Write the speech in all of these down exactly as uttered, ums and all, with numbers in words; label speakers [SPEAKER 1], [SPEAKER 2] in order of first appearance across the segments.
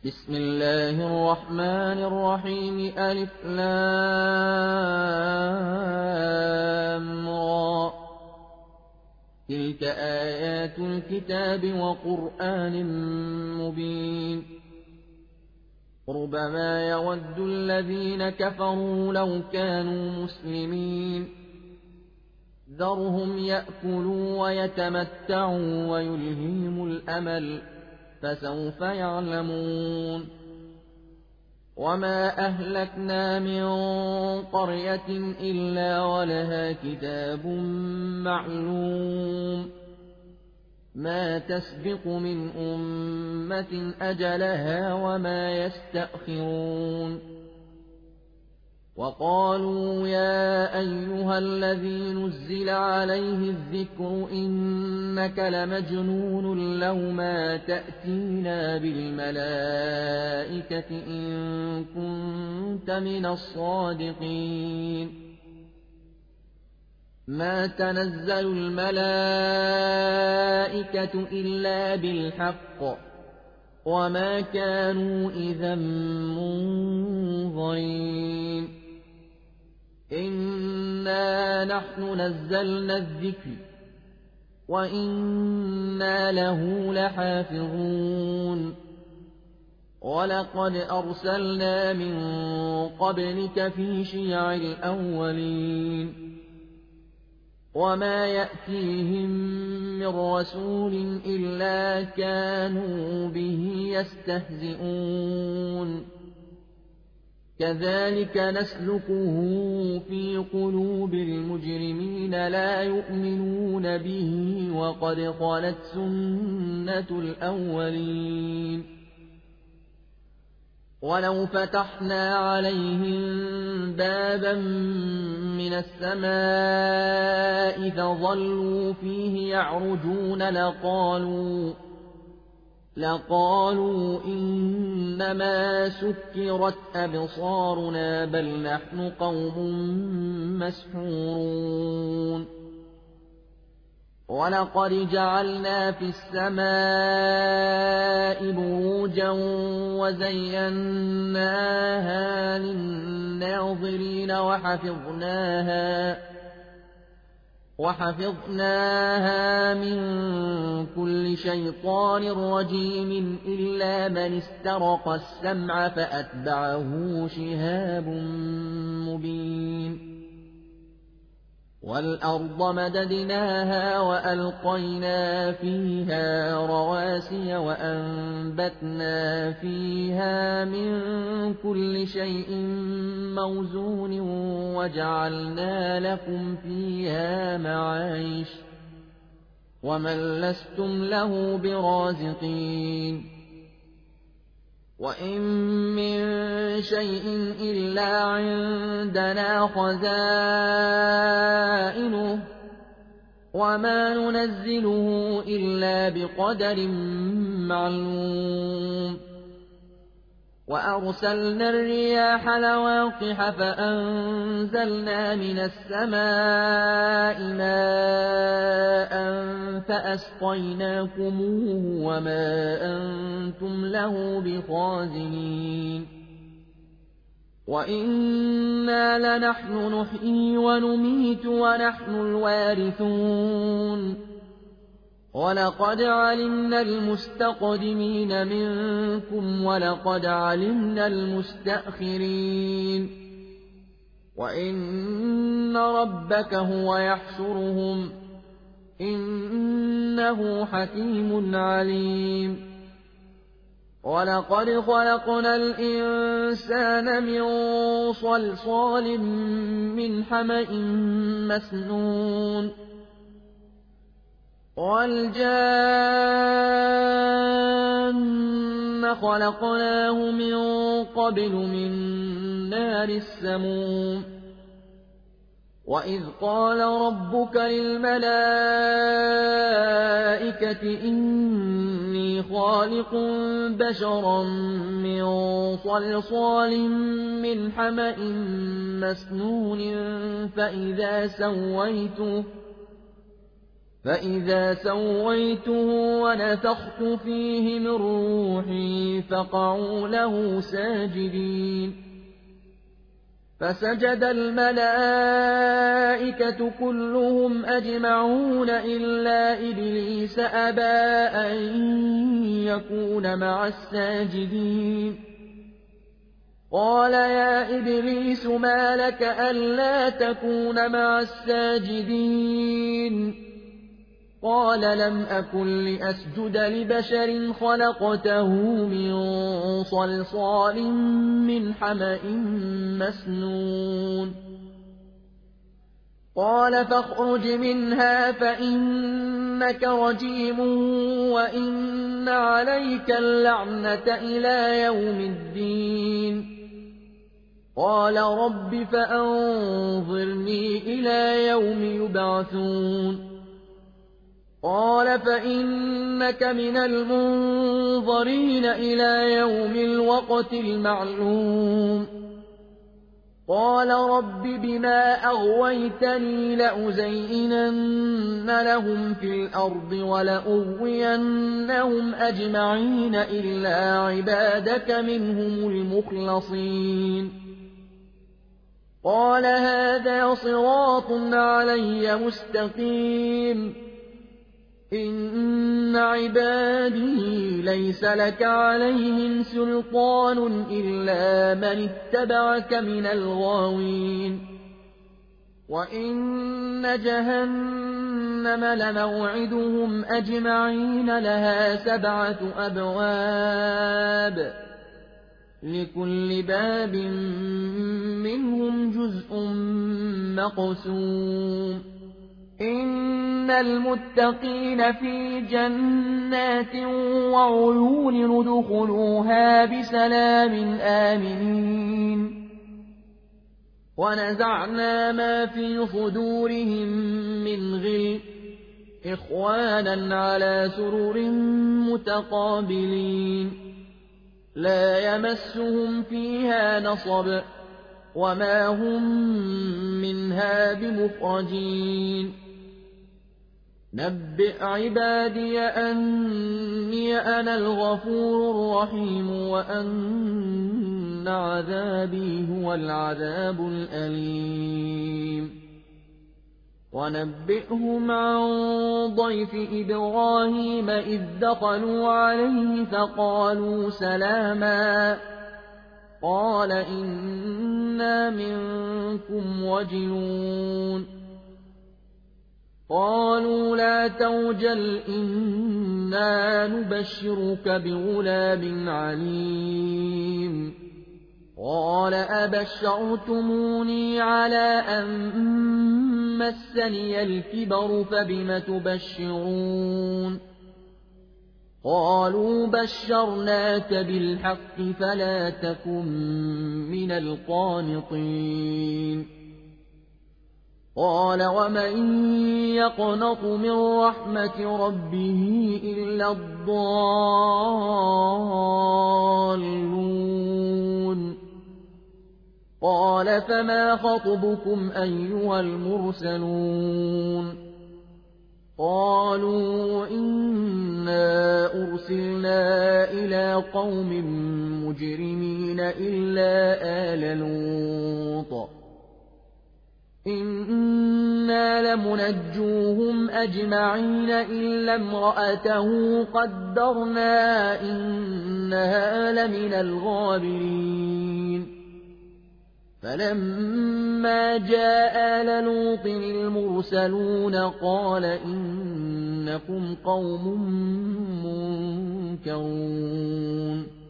[SPEAKER 1] بسم الله الرحمن الرحيم ألف لام را تلك آيات الكتاب وقرآن مبين ربما يود الذين كفروا لو كانوا مسلمين ذرهم يأكلوا ويتمتعوا ويلههم الأمل فسوف يعلمون وما أهلكنا من قرية إلا ولها كتاب معلوم ما تسبق من أمة أجلها وما يستأخرون وقالوا يا أيها الذي نزل عليه الذكر إنك لمجنون لو ما تأتينا بالملائكة إن كنت من الصادقين ما تنزل الملائكة إلا بالحق وما كانوا إذا منظرين إنا نحن نزلنا الذكر وإنا له لحافظون ولقد أرسلنا من قبلك في شيع الأولين وما يأتيهم من رسول إلا كانوا به يستهزئون كذلك نسلكه في قلوب المجرمين لا يؤمنون به وقد خلت سنة الأولين ولو فتحنا عليهم بابا من السماء فظلوا فيه يعرجون لقالوا لقالوا إنما سكرت أبصارنا بل نحن قوم مسحورون ولقد جعلنا في السماء بروجا وزيناها للناظرين وحفظناها وحفظناها من كل شيطان رجيم إلا من استرق السمع فأتبعه شهاب مبين والأرض مددناها وألقينا فيها رواسي وأنبتنا فيها من كل شيء موزون وجعلنا لكم فيها معايش ومن لستم له برازقين وإن من شيء إلا عندنا خزائنه وما ننزله إلا بقدر معلوم وأرسلنا الرياح لواقح فأنزلنا من السماء ماء فأسقيناكموه وما أنتم له بخازنين وإنا لنحن نحيي ونميت ونحن الوارثون ولقد علمنا المستقدمين منكم ولقد علمنا المستأخرين وإن ربك هو يحشرهم إنه حكيم عليم ولقد خلقنا الإنسان من صلصال من حمإ مسنون والجان خلقناه من قبل من نار السموم وإذ قال ربك للملائكة إني خالق بشرا من صلصال من حمإ مسنون فإذا سويته فإذا سويته ونفخت فيه من روحي فقعوا له ساجدين فسجد الملائكة كلهم أجمعون إلا إبليس أبى أن يكون مع الساجدين قال يا إبليس ما لك ألا تكون مع الساجدين قال لم أكن لأسجد لبشر خلقته من صلصال من حمأ مسنون قال فاخرج منها فإنك رجيم وإن عليك اللعنة إلى يوم الدين قال رب فأنظرني إلى يوم يبعثون قال فإنك من المنظرين إلى يوم الوقت المعلوم قال رب بما أغويتني لأزينن لهم في الأرض ولأغوينهم أجمعين إلا عبادك منهم المخلصين قال هذا صراط علي مستقيم إن عبادي ليس لك عليهم سلطان إلا من اتبعك من الغاوين وإن جهنم لموعدهم أجمعين لها سبعة أبواب لكل باب منهم جزء مقسوم إن المتقين في جنات وعيون ادخلوها بسلام آمنين ونزعنا ما في صدورهم من غل إخوانا على سرر متقابلين لا يمسهم فيها نصب وما هم منها بمخرجين نبئ عبادي أني أنا الغفور الرحيم وأن عذابي هو العذاب الأليم ونبئهم عن ضيف إبراهيم إذ دخلوا عليه فقالوا سلاما قال إنا منكم وجلون قالوا لا توجل إنا نبشرك بغلام عليم قال أبشرتموني على أن مسني الكبر فبم تبشرون قالوا بشرناك بالحق فلا تكن من القانطين قال ومن يقنط من رحمة ربه إلا الضالون قال فما خطبكم أيها المرسلون قالوا إنا أرسلنا إلى قوم مجرمين إلا آل لوط إنا لمنجوهم أجمعين إلا امرأته قدرنا إنها لمن الغابرين فلما جاء آل لوط المرسلون قال إنكم قوم منكرون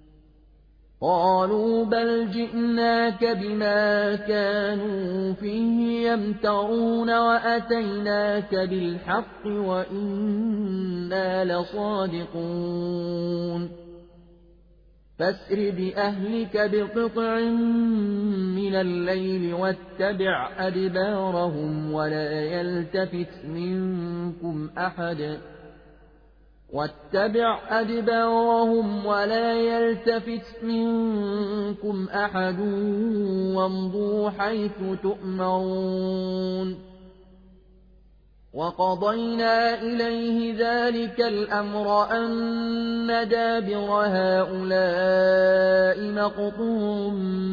[SPEAKER 1] قالوا بل جئناك بما كانوا فيه يمترون وأتيناك بالحق وإنا لصادقون فاسر بأهلك بقطع من الليل واتبع أدبارهم ولا يلتفت منكم أحد واتبع أدبارهم ولا يلتفت منكم أحد وامضوا حيث تؤمرون وقضينا إليه ذلك الأمر أن دابر هؤلاء مقطوع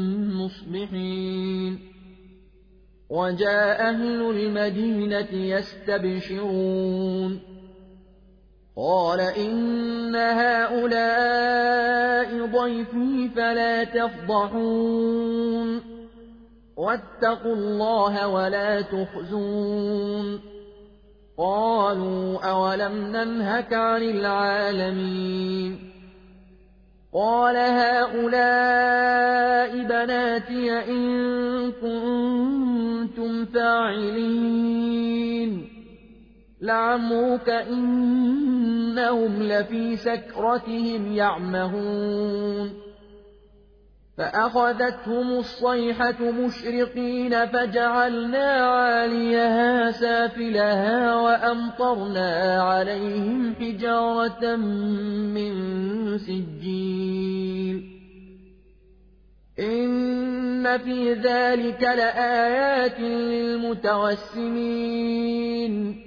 [SPEAKER 1] مصبحين وجاء أهل المدينة يستبشرون قال إن هؤلاء ضيفي فلا تفضحون واتقوا الله ولا تخزون قالوا أولم ننهك عن العالمين قال هؤلاء بناتي إن كنتم فاعلين لعمرك إنهم لفي سكرتهم يعمهون فأخذتهم الصيحة مشرقين فجعلنا عاليها سافلها وأمطرنا عليهم حجارة من سجيل إن في ذلك لآيات للمتوسمين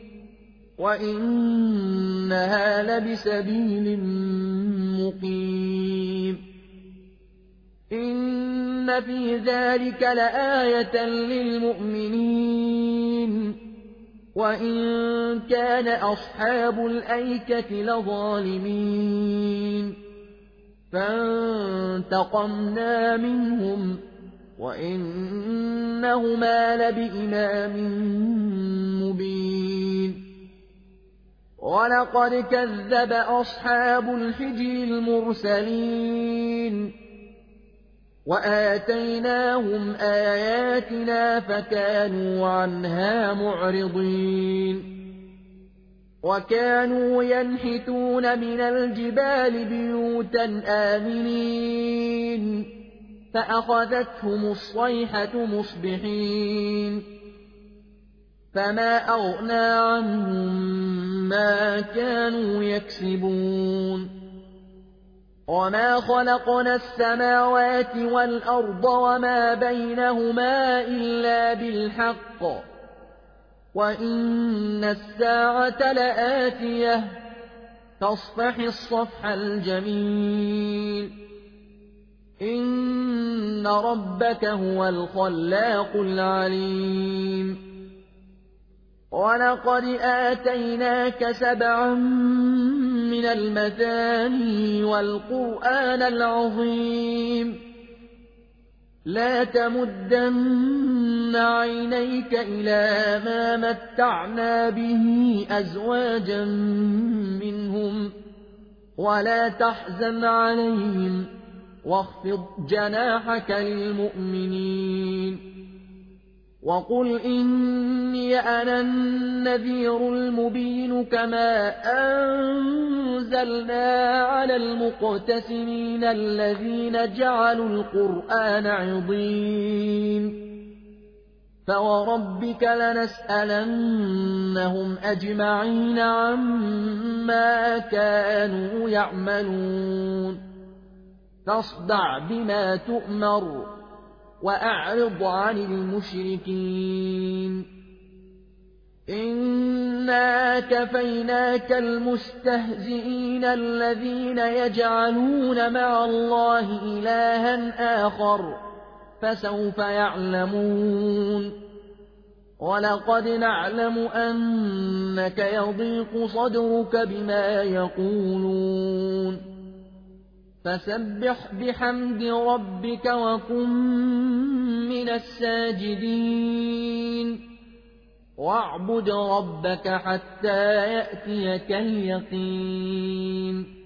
[SPEAKER 1] وإنها لبسبيل مقيم إن في ذلك لآية للمؤمنين وإن كان أصحاب الأيكة لظالمين فانتقمنا منهم وإنهما لبإمام مبين ولقد كذب أصحاب الحجر المرسلين وآتيناهم آياتنا فكانوا عنها معرضين وكانوا ينحتون من الجبال بيوتا آمنين فأخذتهم الصيحة مصبحين فما أغنى عنهم ما كانوا يكسبون وما خلقنا السماوات والأرض وما بينهما إلا بالحق وإن الساعة لآتية فاصفح الصفح الجميل إن ربك هو الخلاق العليم ولقد آتيناك سبعا من المثاني والقرآن العظيم لا تمدن عينيك إلى ما متعنا به أزواجا منهم ولا تحزن عليهم واخفض جناحك للمؤمنين وقل إني أنا النذير المبين كما أنزلنا على المقتسمين الذين جعلوا القرآن عضين فوربك لنسألنهم أجمعين عما كانوا يعملون فاصدع بما تؤمر وأعرض عن المشركين إنا كفيناك المستهزئين الذين يجعلون مع الله إلها آخر فسوف يعلمون ولقد نعلم أنك يضيق صدرك بما يقولون فسبح بحمد ربك وكن من الساجدين واعبد ربك حتى يأتيك اليقين